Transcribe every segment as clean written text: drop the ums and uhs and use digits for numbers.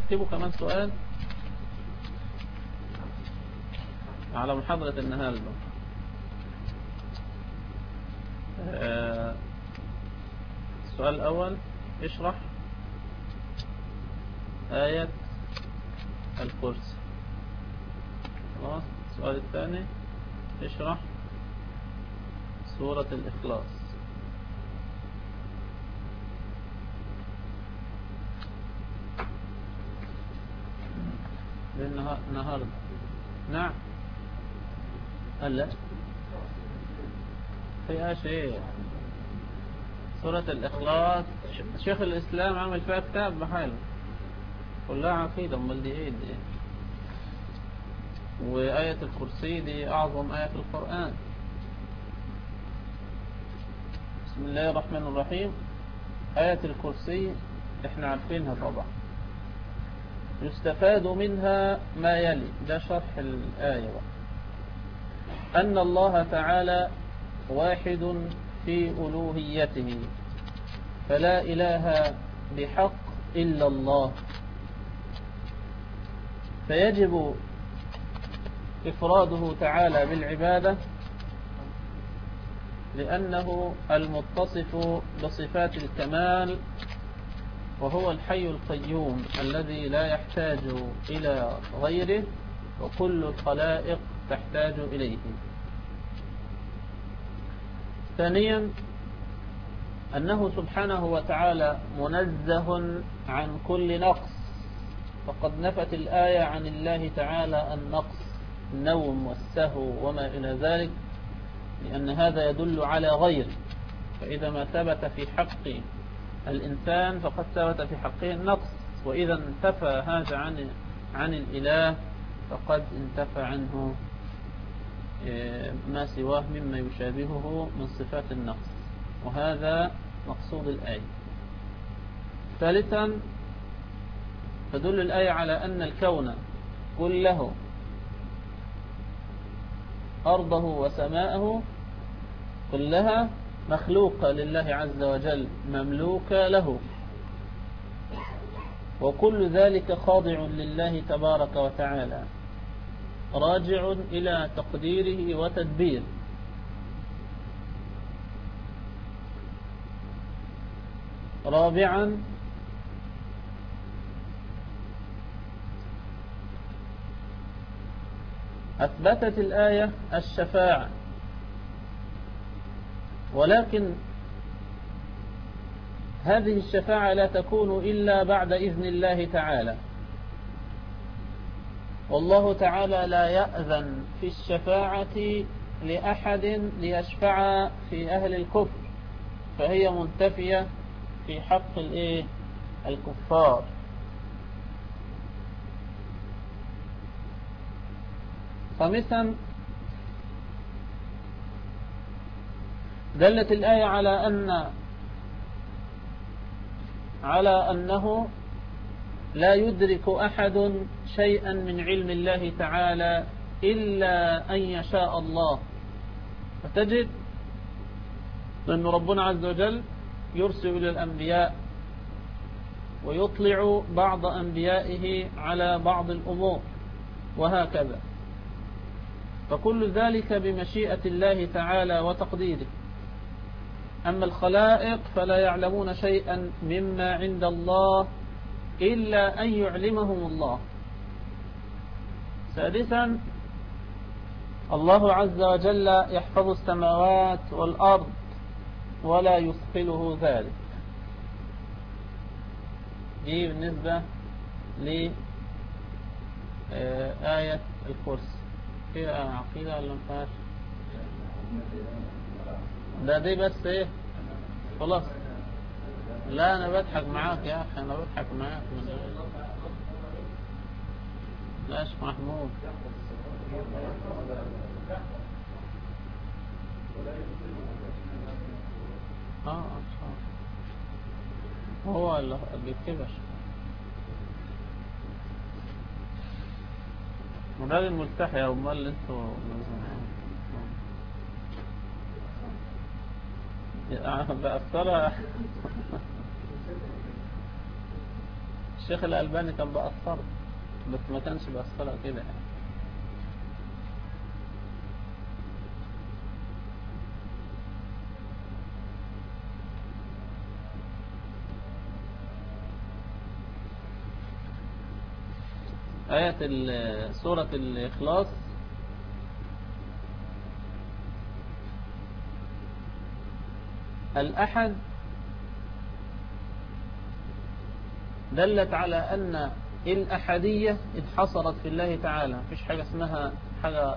تكتبوا كمان سؤال على محاضرة النهاردة. السؤال الأول: اشرح آية الكرسي. خلاص. السؤال الثاني: اشرح سورة الإخلاص. النهاردة. نعم. هلا فيها شيء. سورة الإخلاص شيخ الإسلام عمل فيها كتاب بحاله كلها عقيدة. امال دي ايه دي؟ وآية الكرسي دي أعظم آية في القرآن. بسم الله الرحمن الرحيم. آية الكرسي احنا عارفينها طبعا. يستفاد منها ما يلي، ده شرح الآية بقى. أن الله تعالى واحد في ألوهيته، فلا إله بحق إلا الله، فيجب إفراده تعالى بالعبادة لأنه المتصف بصفات الكمال، وهو الحي القيوم الذي لا يحتاج إلى غيره، وكل الخلائق تحتاج إليه. ثانيا: أنه سبحانه وتعالى منزه عن كل نقص، فقد نفت الآية عن الله تعالى النقص، النوم والسهو وما إلى ذلك، لأن هذا يدل على غيره. فإذا ما ثبت في حق الإنسان فقد ثبت في حقه النقص، وإذا انتفى هذا عن الإله فقد انتفى عنه ما سواه مما يشابهه من صفات النقص، وهذا مقصود الآية. ثالثا: تدل الآية على أن الكون كله، أرضه وسماءه كلها مخلوقة لله عز وجل، مملوكة له، وكل ذلك خاضع لله تبارك وتعالى، راجع إلى تقديره وتدبيره. رابعا: أثبتت الآية الشفاعة، ولكن هذه الشفاعة لا تكون إلا بعد إذن الله تعالى، والله تعالى لا يأذن في الشفاعة لأحد ليشفع في أهل الكفر، فهي منتفية في حق الكفار. خامسا: دلت الآية على أنه لا يدرك أحد شيئا من علم الله تعالى إلا أن يشاء الله. فتجد أن ربنا عز وجل يرسل إلى الأنبياء ويطلع بعض أنبيائه على بعض الأمور، وهكذا، فكل ذلك بمشيئة الله تعالى وتقديره. أما الخلائق فلا يعلمون شيئا مما عند الله إلا أن يعلمهم الله. سادسا: الله عز وجل يحفظ السماوات والأرض ولا يثقله ذلك. دي بالنسبة لآية الكرسي. فيها عقيدة ولا مفيهاش؟ دي بس خلاص. لا أنا بضحك معاك يا أخي، أنا بضحك معاك. لاش محمود. هو اللي بيكتبش. الراجل ملتحي، امال انتوا بأثرها. الشيخ الألباني كان بأثر، بس ما كانش بأثرها كده يعني. آية سورة الإخلاص الأحد دلت على أن الأحدية انحصرت في الله تعالى، مفيش حاجة اسمها حاجة.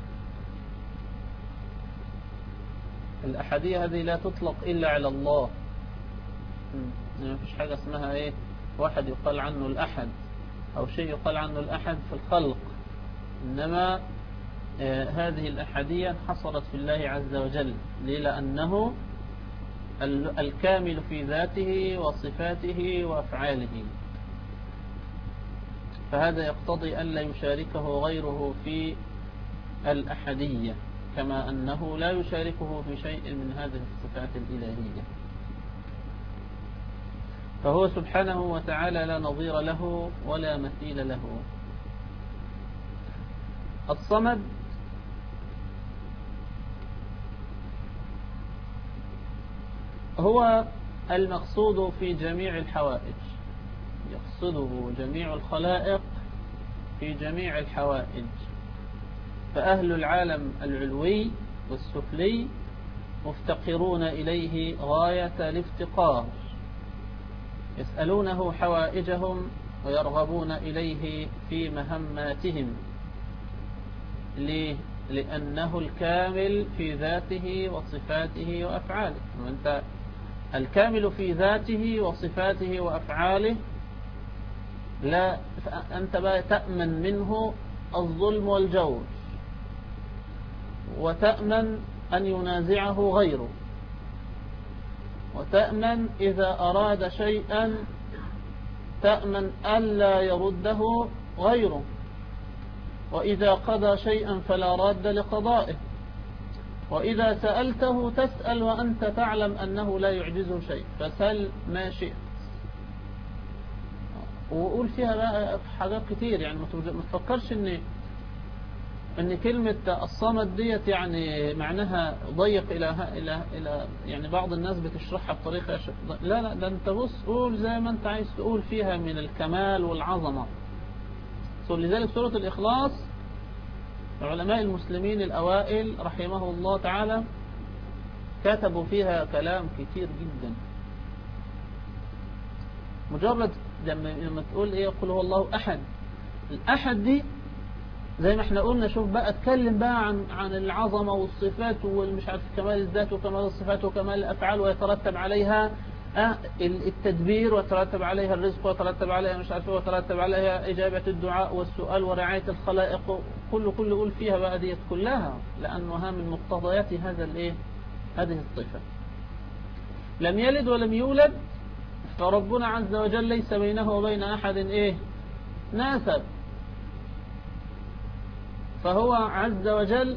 الأحدية هذه لا تطلق إلا على الله، مفيش حاجة اسمها إيه واحد يقال عنه الأحد أو شيء يقال عنه الأحد في الخلق، إنما هذه الأحدية انحصرت في الله عز وجل. ليه؟ لأنه الكامل في ذاته وصفاته وأفعاله، فهذا يقتضي أن لا يشاركه غيره في الأحدية، كما أنه لا يشاركه في شيء من هذه الصفات الإلهية. فهو سبحانه وتعالى لا نظير له ولا مثيل له. الصمد هو المقصود في جميع الحوائج، يقصده جميع الخلائق في جميع الحوائج، فأهل العالم العلوي والسفلي مفتقرون إليه غاية الافتقار، يسألونه حوائجهم ويرغبون إليه في مهماتهم. ليه؟ لأنه الكامل في ذاته وصفاته وأفعاله. وأنت الكامل في ذاته وصفاته وأفعاله لا أنت بقى تأمن منه الظلم والجور، وتأمن أن ينازعه غيره، وتأمن إذا أراد شيئا تأمن ألا يرده غيره، وإذا قضى شيئا فلا راد لقضائه، وإذا سألته تسأل وأنت تعلم أنه لا يعجزه شيء، فسل ما شئت. وقول فيها بقى حاجات كتير، يعني ما تفكرش ان كلمة الصمد ديت يعني معناها ضيق الى يعني بعض الناس بتشرحها بطريقة لا ده انت بص قول زي ما انت عايز تقول فيها من الكمال والعظمة. لذلك سورة الإخلاص علماء المسلمين الأوائل رحمه الله تعالى كتبوا فيها كلام كتير جدا. مجرد لما تقول ايه قل هو الله أحد، الأحد دي زي ما احنا قلنا، شوف بقى اتكلم بقى عن العظمة والصفات والمش عارف كمال الذات وكمال الصفات وكمال الأفعال، ويترتب عليها التدبير، ويترتب عليها الرزق، ويترتب عليها مش عارف، ويترتب عليها إجابة الدعاء والسؤال ورعاية الخلائق، كل قول فيها بقى ديت كلها، لأنها من مقتضيات هذه الصفة. لم يلد ولم يولد، فربنا عز وجل ليس بينه وبين أحد ناسب، فهو عز وجل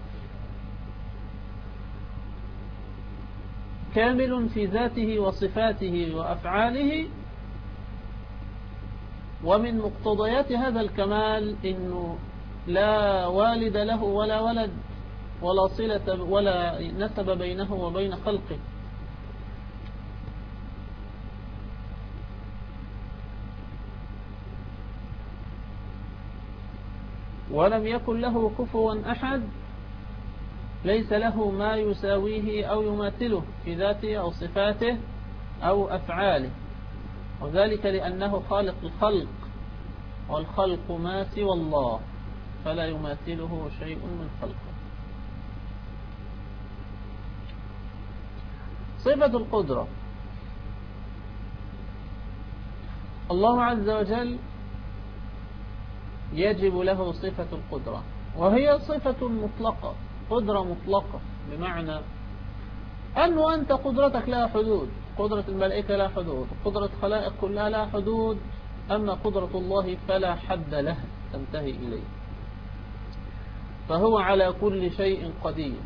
كامل في ذاته وصفاته وأفعاله. ومن مقتضيات هذا الكمال إنه لا والد له ولا ولد ولا صلة ولا نسب بينه وبين خلقه، ولم يكن له كفوا أحد، ليس له ما يساويه أو يماثله في ذاته أو صفاته أو أفعاله، وذلك لأنه خالق الخلق، والخلق ما سوى الله فلا يماثله شيء من خلقه. صفة القدرة، الله عز وجل يجب له صفة القدرة، وهي صفة مطلقة، قدرة مطلقة، بمعنى أنه أنت قدرتك لها حدود، قدرة الملائكة لها حدود، قدرة خلائق كلها لها حدود، أما قدرة الله فلا حد لها تنتهي إليه، فهو على كل شيء قدير.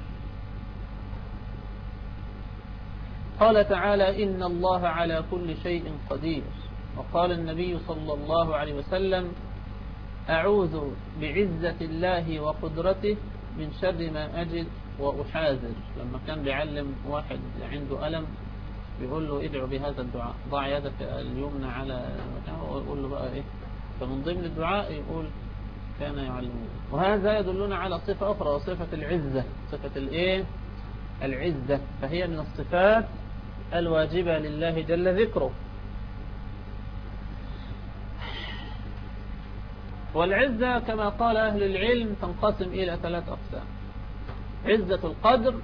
قال تعالى إن الله على كل شيء قدير، وقال النبي صلى الله عليه وسلم: أعوذ بعزة الله وقدرته من شر ما أجد وأحاذر. لما كان بيعلم واحد عنده ألم بيقول له: ادعو بهذا الدعاء، ضع يدك اليمنى على مكانه، ويقول له بقى إيه. فمن ضمن الدعاء يقول كان يعلمه. وهذا يدلنا على صفة أخرى، وصفة العزة، صفة الإيه؟ العزة، فهي من الصفات الواجبة لله جل ذكره. والعزة كما قال أهل العلم تنقسم إلى 3 أقسام: عزة القدر،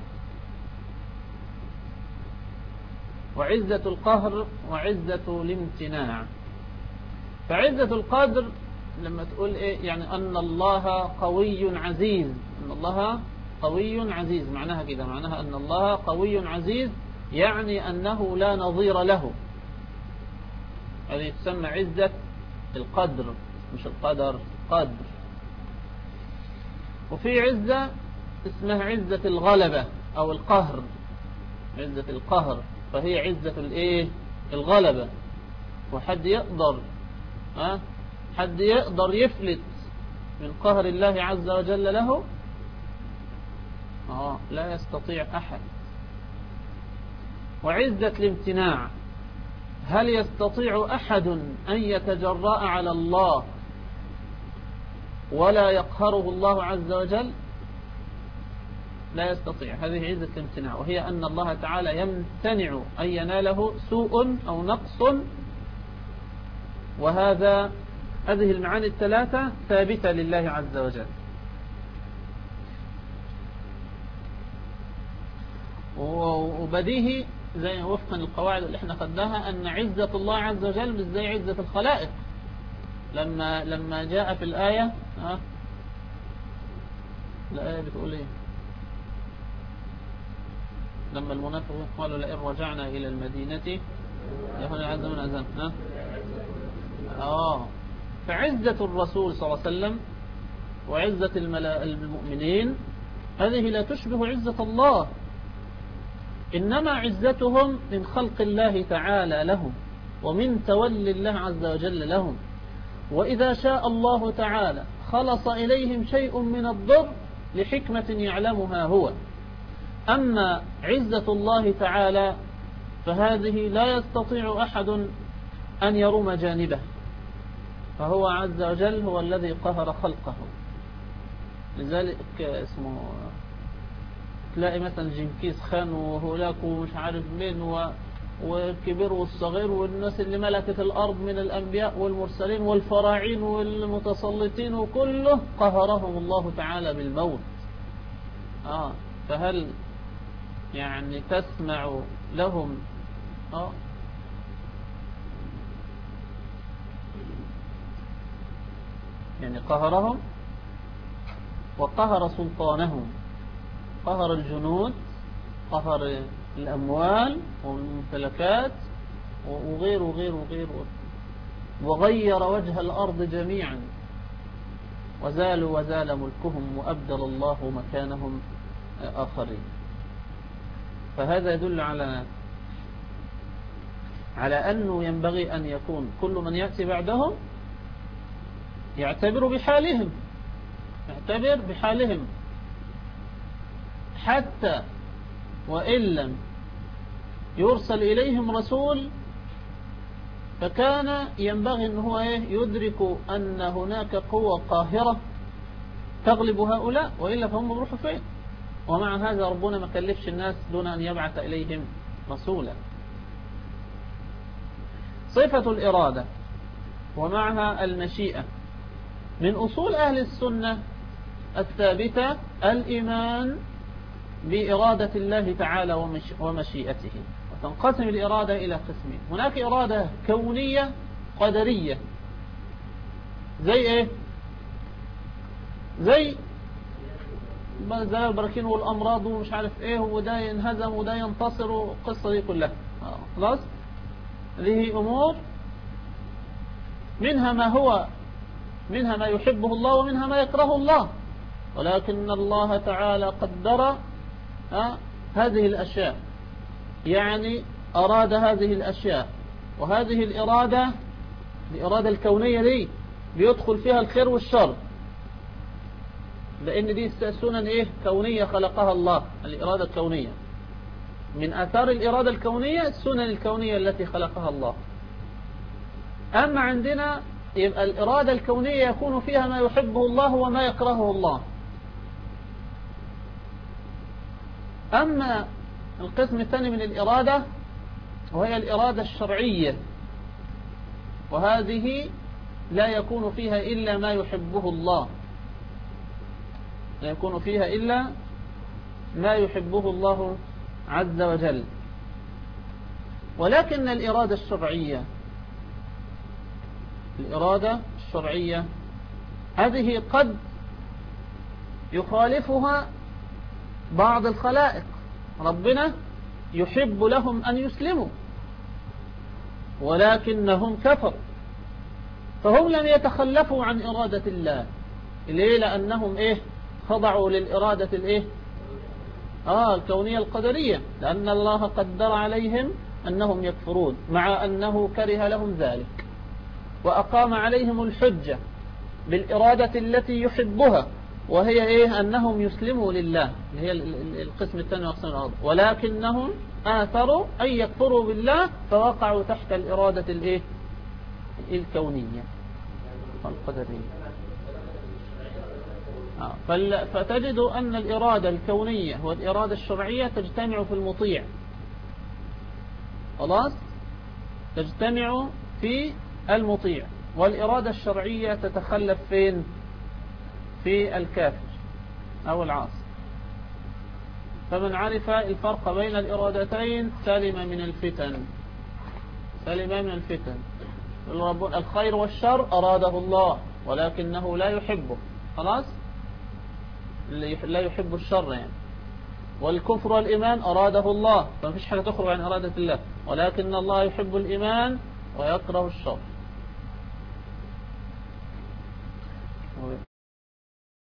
وعزة القهر، وعزة الامتناع. فعزة القدر لما تقول إيه؟ يعني أن الله قوي عزيز، أن الله قوي عزيز، معناها كده، معناها أن الله قوي عزيز، يعني أنه لا نظير له. هذه تسمى عزة القدر، مش القدر، قدر. وفي عزة اسمها عزة الغلبة أو القهر، عزة القهر، فهي عزة الايه؟ الغلبة. وحد يقدر حد يقدر يفلت من قهر الله عز وجل له؟ لا يستطيع أحد. وعزة الامتناع، هل يستطيع أحد أن يتجرأ على الله ولا يقهره الله عز وجل؟ لا يستطيع. هذه عزة الامتناع، وهي أن الله تعالى يمتنع أن يناله سوء أو نقص. هذه المعاني الثلاثة ثابتة لله عز وجل. وبديهي زي وفقا للقواعد اللي احنا خدناها أن عزة الله عز وجل مش زي عزة الخلائق. لما جاء في الآية الآية بتقول ايه؟ لما المنافقون قالوا: لئن رجعنا إلى المدينة لهنا عز من أذن. فعزة الرسول صلى الله عليه وسلم وعزة المؤمنين هذه لا تشبه عزة الله، إنما عزتهم من خلق الله تعالى لهم ومن تولي الله عز وجل لهم. وإذا شاء الله تعالى خلص إليهم شيء من الضر لحكمة يعلمها هو. أما عزة الله تعالى فهذه لا يستطيع أحد أن يرم جانبه، فهو عز وجل هو الذي قهر خلقه. لذلك اسمه تلاقي مثلا جنكيز خان وهولاك ومش عارف مين والكبير والصغير والناس اللي ملكت الأرض من الأنبياء والمرسلين والفراعين والمتسلطين، وكله قهرهم الله تعالى بالموت. فهل يعني تسمع لهم يعني قهرهم وقهر سلطانهم، قهر الجنود، قهر الأموال والممتلكات وغير وغير وغير، وغير وجه الأرض جميعا، وزال ملكهم وأبدل الله مكانهم آخرين. فهذا يدل على أنه ينبغي أن يكون كل من يأتي بعدهم يعتبر بحالهم حتى وإن لم يرسل إليهم رسول، فكان ينبغي أن هو يدرك أن هناك قوة قاهرة تغلب هؤلاء، وإلا فهم بيروحوا فين. ومع هذا ربنا ما كلفش الناس دون أن يبعث إليهم رسولا. صفة الإرادة ومعها المشيئة من أصول أهل السنة الثابتة الإيمان بإرادة الله تعالى ومشيئته. وتنقسم الإرادة إلى قسمين: هناك إرادة كونية قدرية، زي إيه؟ زي البراكين والأمراض ومش عارف إيه، وده ينهزم وده ينتصر، والقصة دي كلها خلاص. هذه أمور منها ما يحبه الله ومنها ما يكره الله، ولكن الله تعالى قدر هذه الأشياء، يعني أراد هذه الأشياء، وهذه الإرادة الإرادة الكونية دي بيدخل فيها الخير والشر، لأن دي سنن إيه كونية خلقها الله. الإرادة الكونية من آثار الإرادة الكونية السنن الكونية التي خلقها الله. أما عندنا يبقى الإرادة الكونية يكون فيها ما يحبه الله وما يكرهه الله. أما القسم الثاني من الإرادة وهي الإرادة الشرعية، وهذه لا يكون فيها إلا ما يحبه الله، لا يكون فيها إلا ما يحبه الله عز وجل. ولكن الإرادة الشرعية هذه قد يخالفها بعض الخلائق، ربنا يحب لهم أن يسلموا ولكنهم كفروا، فهم لم يتخلفوا عن إرادة الله. ليه؟ لأنهم خضعوا للإرادة الكونية القدرية، لأن الله قدر عليهم أنهم يكفرون مع أنه كره لهم ذلك، وأقام عليهم الحجة بالإرادة التي يحبها، وهي أنهم يسلموا لله، هي القسم الثاني وأقسام الأرض، ولكنهم آثروا أن يكفروا بالله فوقعوا تحت الإرادة الكونية القدرية. فتجد أن الإرادة الكونية والإرادة الشرعية تجتمع في المطيع، خلاص، تجتمع في المطيع، والإرادة الشرعية تتخلف فين؟ في الكافر أو العاصي. فمن عرف الفرق بين الإرادتين سلم من الفتن. الخير والشر أراده الله ولكنه لا يحبه، خلاص، لا يحب الشر يعني. والكفر والإيمان أراده الله، فما فيش حاجة تخرج عن إرادة الله، ولكن الله يحب الإيمان ويكره الشر.